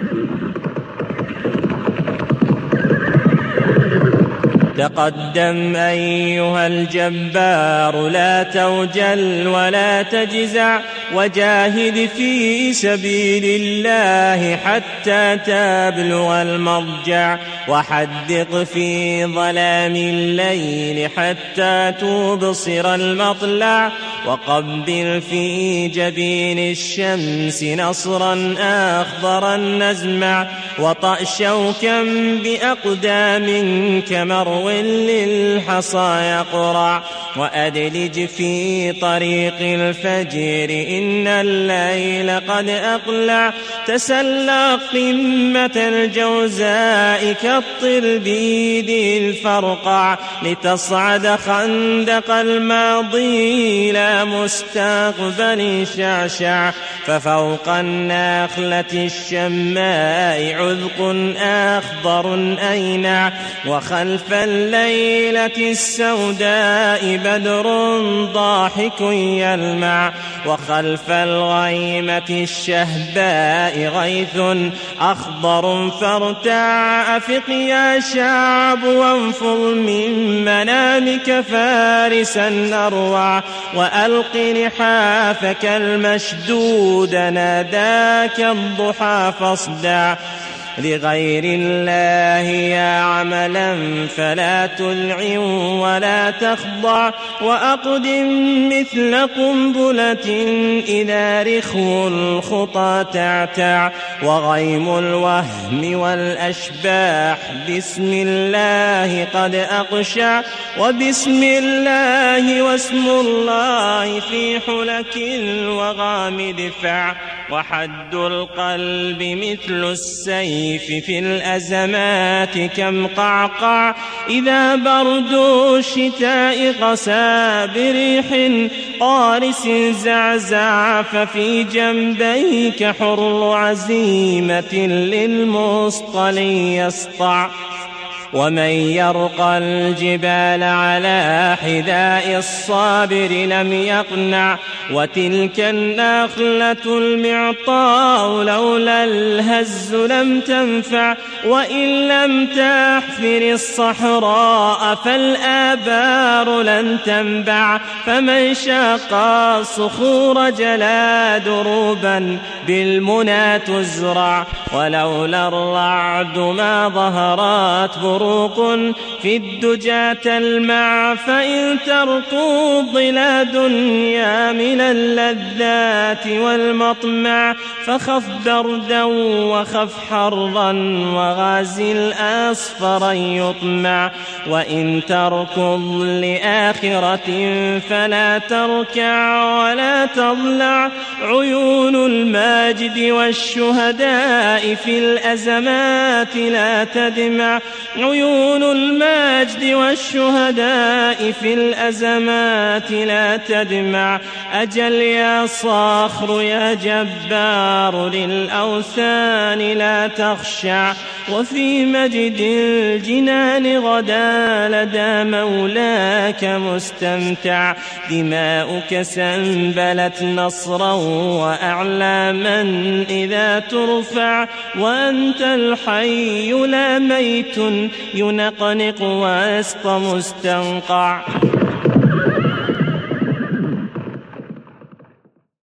تقدم أيها الجبار، لا توجل ولا تجزع، وجاهد في سبيل الله حتى تبلغ المرجع، وحدق في ظلام الليل حتى تبصر المطلع، وقبل في جبين الشمس نصرا أخضرا نزمع، وطأ شوكا بأقدام كمرو للحصى يقرع، وأدلج في طريق الفجر إن الليل قد أقلع، تسلق قمة الجوزاء كالطربيد الفرقع، لتصعد خندق الماضي لا مستقبل شعشع، ففوق النخلة الشماء عذق أخضر أينع، وخلف الليلة السوداء بدر ضاحك يلمع، وخلف الغيمة الشهباء غيث أخضر فارتع، أفق يا شعب وانفض من منامك فارسا أروع، وألق لحافك المشدود ناداك الضحى فاصدع، لغير الله يا عملا فلا تلع ولا تخضع، وأقدم مثل قنبلة إذا رخو الخطى تعتع، وغيم الوهم والأشباح بسم الله قد أقشع، وبسم الله واسم الله في حلك الوغام دفع، وحد القلب مثل السيف في الأزمات كم قعقع، إذا برد الشتاء قسى بريح قارس زعزع، ففي جنبيك حر عزيمة للمصطلي يسطع، ومن يرقى الجبال على حذاء الصابر لم يقنع، وتلك النخلة المعطاء لولا الهز لم تنفع، وإن لم تحفر الصحراء فالآبار لن تنبع، فمن شاق الصخور جلا دروبا بالمنى تزرع، ولولا الرعد ما ظهرت بروق في الدجى تلمع، فإن تركض لا دنيا من اللذات والمطمع، فخف بردا وخف حرا وغازل أصفرا يطمع، وإن تركض لآخرة فلا تركع ولا تضلع، عيون الماجد والشهداء في الأزمات لا تدمع، عيون المجد والشهداء في الأزمات لا تدمع، أجل يا صخر يا جبار للأوثان لا تخشع، وفي مجد الجنان غدا لدى مولاك مستمتع، دماؤك سنبلت نصرا وأعلاما إذا ترفع، وأنت الحي لا ميت ينقنق وسط مستنقع.